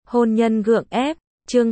Hôn nhân gượng ép, chương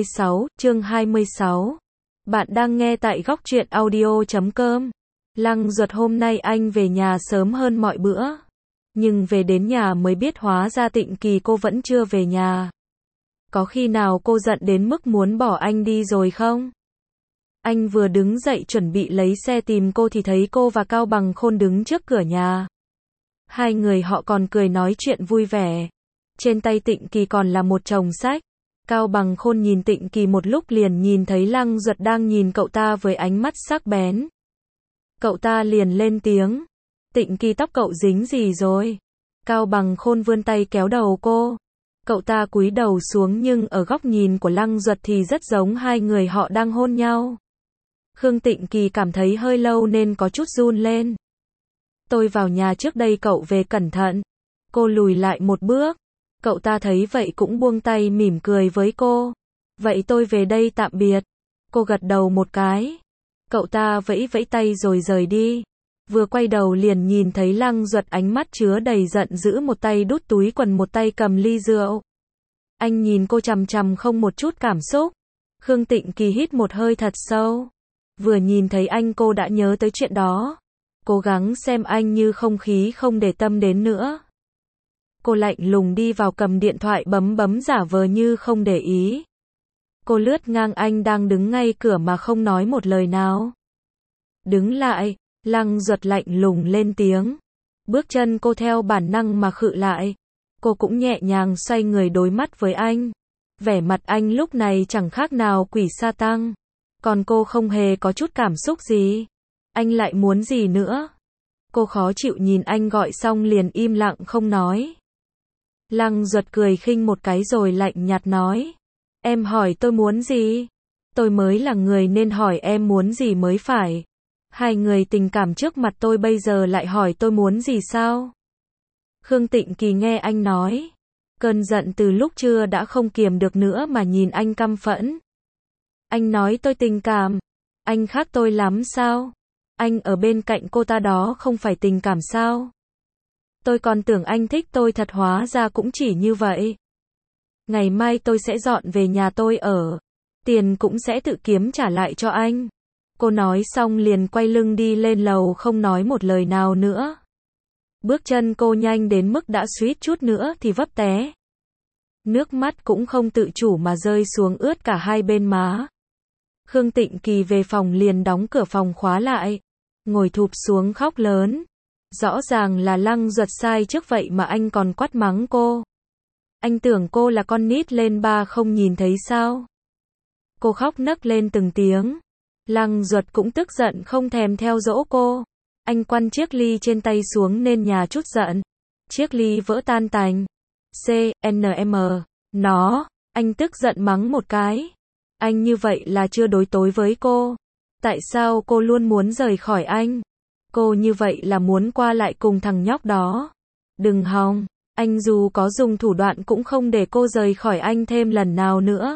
26. Bạn đang nghe tại góc truyện audio.com. Lăng Duật hôm nay anh về nhà sớm hơn mọi bữa. Nhưng về đến nhà mới biết hóa ra Tịnh Kỳ cô vẫn chưa về nhà. Có khi nào cô giận đến mức muốn bỏ anh đi rồi không? Anh vừa đứng dậy chuẩn bị lấy xe tìm cô thì thấy cô và Cao Bằng Khôn đứng trước cửa nhà. Hai người họ còn cười nói chuyện vui vẻ. Trên tay Tịnh Kỳ còn là một chồng sách. Cao Bằng Khôn nhìn Tịnh Kỳ một lúc liền nhìn thấy Lăng Duật đang nhìn cậu ta với ánh mắt sắc bén. Cậu ta liền lên tiếng. Tịnh Kỳ, tóc cậu dính gì rồi? Cao Bằng Khôn vươn tay kéo đầu cô. Cậu ta cúi đầu xuống nhưng ở góc nhìn của Lăng Duật thì rất giống hai người họ đang hôn nhau. Khương Tịnh Kỳ cảm thấy hơi lâu nên có chút run lên. Tôi vào nhà trước đây, cậu về cẩn thận. Cô lùi lại một bước. Cậu ta thấy vậy cũng buông tay mỉm cười với cô. Vậy tôi về đây tạm biệt. Cô gật đầu một cái. Cậu ta vẫy vẫy tay rồi rời đi. Vừa quay đầu liền nhìn thấy Lăng Duật ánh mắt chứa đầy giận dữ, một tay đút túi quần một tay cầm ly rượu. Anh nhìn cô chằm chằm không một chút cảm xúc. Khương Tịnh Kỳ hít một hơi thật sâu. Vừa nhìn thấy anh cô đã nhớ tới chuyện đó. Cố gắng xem anh như không khí không để tâm đến nữa. Cô lạnh lùng đi vào cầm điện thoại bấm giả vờ như không để ý. Cô lướt ngang anh đang đứng ngay cửa mà không nói một lời nào. Đứng lại, Lăng Duật lạnh lùng lên tiếng. Bước chân cô theo bản năng mà khựng lại. Cô cũng nhẹ nhàng xoay người đối mắt với anh. Vẻ mặt anh lúc này chẳng khác nào quỷ sa tăng. Còn cô không hề có chút cảm xúc gì. Anh lại muốn gì nữa? Cô khó chịu nhìn anh gọi xong liền im lặng không nói. Lăng Duật cười khinh một cái rồi lạnh nhạt nói. Em hỏi tôi muốn gì? Tôi mới là người nên hỏi em muốn gì mới phải. Hai người tình cảm trước mặt tôi bây giờ lại hỏi tôi muốn gì sao? Khương Tịnh Kỳ nghe anh nói. Cơn giận từ lúc trưa đã không kiềm được nữa mà nhìn anh căm phẫn. Anh nói tôi tình cảm. Anh khác tôi lắm sao? Anh ở bên cạnh cô ta đó không phải tình cảm sao? Tôi còn tưởng anh thích tôi thật, hóa ra cũng chỉ như vậy. Ngày mai tôi sẽ dọn về nhà tôi ở. Tiền cũng sẽ tự kiếm trả lại cho anh. Cô nói xong liền quay lưng đi lên lầu không nói một lời nào nữa. Bước chân cô nhanh đến mức đã suýt chút nữa thì vấp té. Nước mắt cũng không tự chủ mà rơi xuống ướt cả hai bên má. Khương Tịnh Kỳ về phòng liền đóng cửa phòng khóa lại. Ngồi thụp xuống khóc lớn. Rõ ràng là Lăng Duật sai trước vậy mà anh còn quát mắng cô. Anh tưởng cô là con nít lên ba không nhìn thấy sao? Cô khóc nấc lên từng tiếng. Lăng Duật cũng tức giận không thèm theo dỗ cô. Anh quăng chiếc ly trên tay xuống nên nhà chút giận. Chiếc ly vỡ tan tành. CNM. Nó. Anh tức giận mắng một cái. Anh như vậy là chưa đối tối với cô. Tại sao cô luôn muốn rời khỏi anh? Cô như vậy là muốn qua lại cùng thằng nhóc đó. Đừng hòng. Anh dù có dùng thủ đoạn cũng không để cô rời khỏi anh thêm lần nào nữa.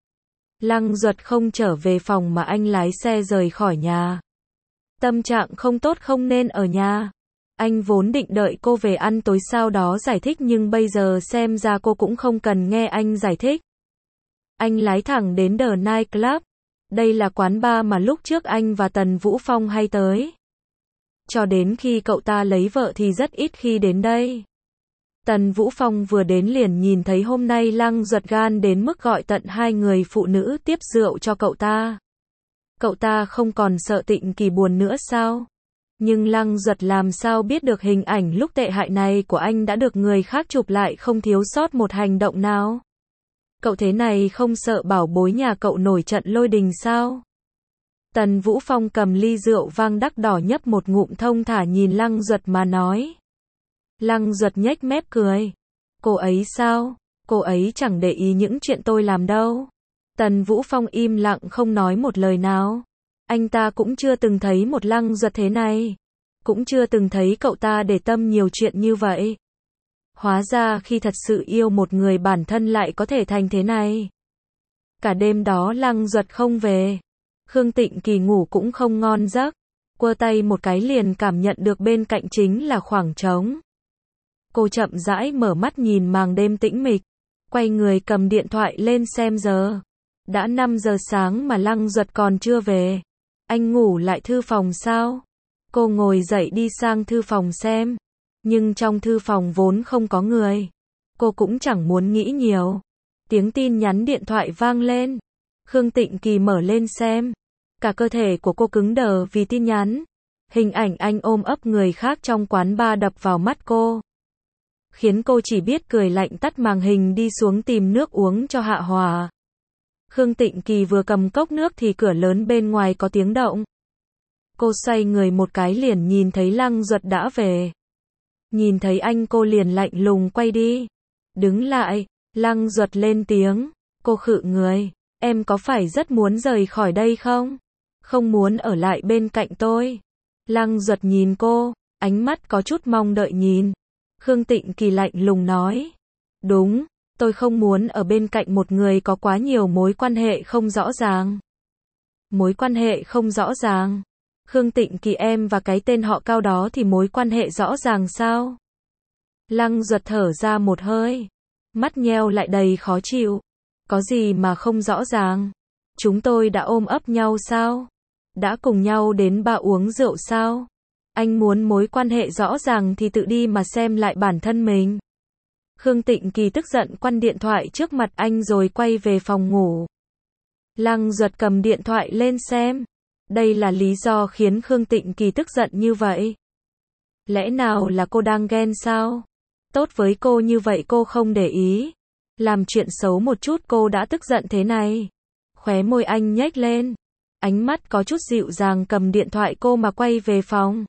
Lăng Duật không trở về phòng mà anh lái xe rời khỏi nhà. Tâm trạng không tốt không nên ở nhà. Anh vốn định đợi cô về ăn tối sau đó giải thích nhưng bây giờ xem ra cô cũng không cần nghe anh giải thích. Anh lái thẳng đến The Night Club. Đây là quán bar mà lúc trước anh và Tần Vũ Phong hay tới. Cho đến khi cậu ta lấy vợ thì rất ít khi đến đây. Tần Vũ Phong vừa đến liền nhìn thấy hôm nay Lăng Duật gan đến mức gọi tận hai người phụ nữ tiếp rượu cho cậu ta. Cậu ta không còn sợ Tịnh Kỳ buồn nữa sao? Nhưng Lăng Duật làm sao biết được hình ảnh lúc tệ hại này của anh đã được người khác chụp lại không thiếu sót một hành động nào? Cậu thế này không sợ bảo bối nhà cậu nổi trận lôi đình sao? Tần Vũ Phong cầm ly rượu vang đắt đỏ nhấp một ngụm thông thả nhìn Lăng Duật mà nói. Lăng Duật nhếch mép cười. Cô ấy sao? Cô ấy chẳng để ý những chuyện tôi làm đâu. Tần Vũ Phong im lặng không nói một lời nào. Anh ta cũng chưa từng thấy một Lăng Duật thế này. Cũng chưa từng thấy cậu ta để tâm nhiều chuyện như vậy. Hóa ra khi thật sự yêu một người bản thân lại có thể thành thế này. Cả đêm đó Lăng Duật không về. Khương Tịnh Kỳ ngủ cũng không ngon giấc. Quơ tay một cái liền cảm nhận được bên cạnh chính là khoảng trống. Cô chậm rãi mở mắt nhìn màn đêm tĩnh mịch. quay người cầm điện thoại lên xem giờ. Đã 5 giờ sáng mà Lăng Duật còn chưa về. Anh ngủ lại thư phòng sao? Cô ngồi dậy đi sang thư phòng xem. Nhưng trong thư phòng vốn không có người. Cô cũng chẳng muốn nghĩ nhiều. Tiếng tin nhắn điện thoại vang lên. Khương Tịnh Kỳ mở lên xem. Cả cơ thể của cô cứng đờ vì tin nhắn. Hình ảnh anh ôm ấp người khác trong quán bar đập vào mắt cô. Khiến cô chỉ biết cười lạnh tắt màn hình đi xuống tìm nước uống cho hạ hòa. Khương Tịnh Kỳ vừa cầm cốc nước thì cửa lớn bên ngoài có tiếng động. Cô xoay người một cái liền nhìn thấy Lăng Duật đã về. Nhìn thấy anh cô liền lạnh lùng quay đi. Đứng lại, Lăng Duật lên tiếng. Cô khựng người. Em có phải rất muốn rời khỏi đây không? Không muốn ở lại bên cạnh tôi. Lăng Duật nhìn cô, ánh mắt có chút mong đợi nhìn. Khương Tịnh Kỳ lạnh lùng nói. Đúng, tôi không muốn ở bên cạnh một người có quá nhiều mối quan hệ không rõ ràng. Mối quan hệ không rõ ràng? Khương Tịnh Kỳ em và cái tên họ Cao đó thì mối quan hệ rõ ràng sao? Lăng Duật thở ra một hơi. Mắt nheo lại đầy khó chịu. Có gì mà không rõ ràng? Chúng tôi đã ôm ấp nhau sao? Đã cùng nhau đến bar uống rượu sao? Anh muốn mối quan hệ rõ ràng thì tự đi mà xem lại bản thân mình. Khương Tịnh Kỳ tức giận quăng điện thoại trước mặt anh rồi quay về phòng ngủ. Lăng Duật cầm điện thoại lên xem. Đây là lý do khiến Khương Tịnh Kỳ tức giận như vậy. Lẽ nào là cô đang ghen sao? Tốt với cô như vậy cô không để ý. Làm chuyện xấu một chút cô đã tức giận thế này. Khóe môi anh nhếch lên. Ánh mắt có chút dịu dàng cầm điện thoại cô mà quay về phòng.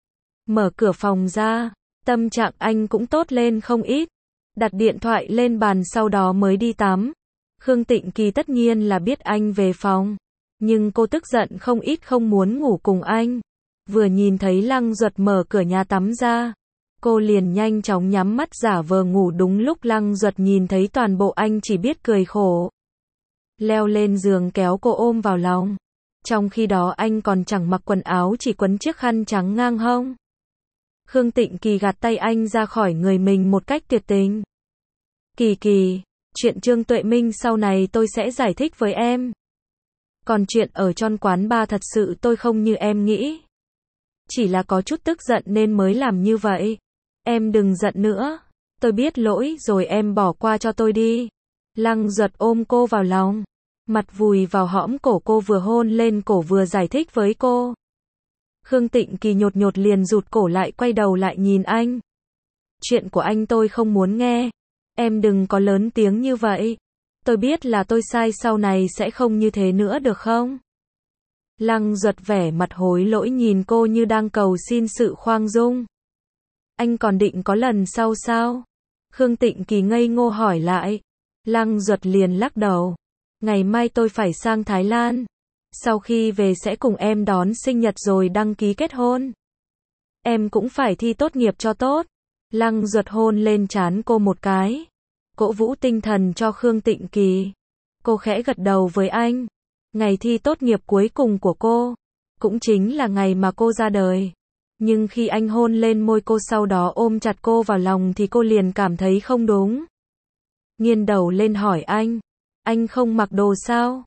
Mở cửa phòng ra. Tâm trạng anh cũng tốt lên không ít. Đặt điện thoại lên bàn sau đó mới đi tắm. Khương Tịnh Kỳ tất nhiên là biết anh về phòng. Nhưng cô tức giận không ít không muốn ngủ cùng anh. Vừa nhìn thấy Lăng Duật mở cửa nhà tắm ra. Cô liền nhanh chóng nhắm mắt giả vờ ngủ đúng lúc Lăng Duật nhìn thấy toàn bộ anh chỉ biết cười khổ. Leo lên giường kéo cô ôm vào lòng. Trong khi đó anh còn chẳng mặc quần áo chỉ quấn chiếc khăn trắng ngang hông. Khương Tịnh Kỳ gạt tay anh ra khỏi người mình một cách tuyệt tình. Kỳ Kỳ, chuyện Trương Tuệ Minh sau này tôi sẽ giải thích với em. Còn chuyện ở trong quán bar thật sự tôi không như em nghĩ. Chỉ là có chút tức giận nên mới làm như vậy. Em đừng giận nữa. Tôi biết lỗi rồi em bỏ qua cho tôi đi. Lăng Duật ôm cô vào lòng. Mặt vùi vào hõm cổ cô vừa hôn lên cổ vừa giải thích với cô. Khương Tịnh Kỳ nhột nhột liền rụt cổ lại quay đầu lại nhìn anh. Chuyện của anh tôi không muốn nghe. Em đừng có lớn tiếng như vậy. Tôi biết là tôi sai sau này sẽ không như thế nữa được không? Lăng Duật vẻ mặt hối lỗi nhìn cô như đang cầu xin sự khoan dung. Anh còn định có lần sau sao? Khương Tịnh Kỳ ngây ngô hỏi lại. Lăng Duật liền lắc đầu. Ngày mai tôi phải sang Thái Lan. Sau khi về sẽ cùng em đón sinh nhật rồi đăng ký kết hôn. Em cũng phải thi tốt nghiệp cho tốt. Lăng Duật hôn lên trán cô một cái. Cổ vũ tinh thần cho Khương Tịnh Kỳ. Cô khẽ gật đầu với anh. Ngày thi tốt nghiệp cuối cùng của cô. Cũng chính là ngày mà cô ra đời. Nhưng khi anh hôn lên môi cô sau đó ôm chặt cô vào lòng thì cô liền cảm thấy không đúng. Nghiêng đầu lên hỏi anh. Anh không mặc đồ sao?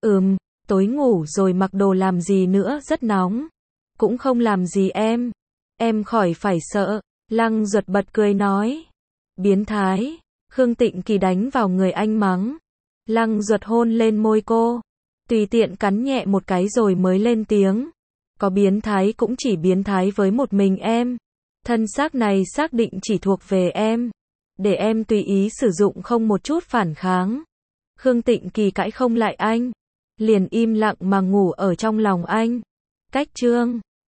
Tối ngủ rồi mặc đồ làm gì nữa rất nóng. Cũng không làm gì em. Em khỏi phải sợ. Lăng Duật bật cười nói. Biến thái. Khương Tịnh Kỳ đánh vào người anh mắng. Lăng Duật hôn lên môi cô. Tùy tiện cắn nhẹ một cái rồi mới lên tiếng. Có biến thái cũng chỉ biến thái với một mình em. Thân xác này xác định chỉ thuộc về em. Để em tùy ý sử dụng không một chút phản kháng. Khương Tịnh Kỳ cãi không lại anh. Liền im lặng mà ngủ ở trong lòng anh. Cách chương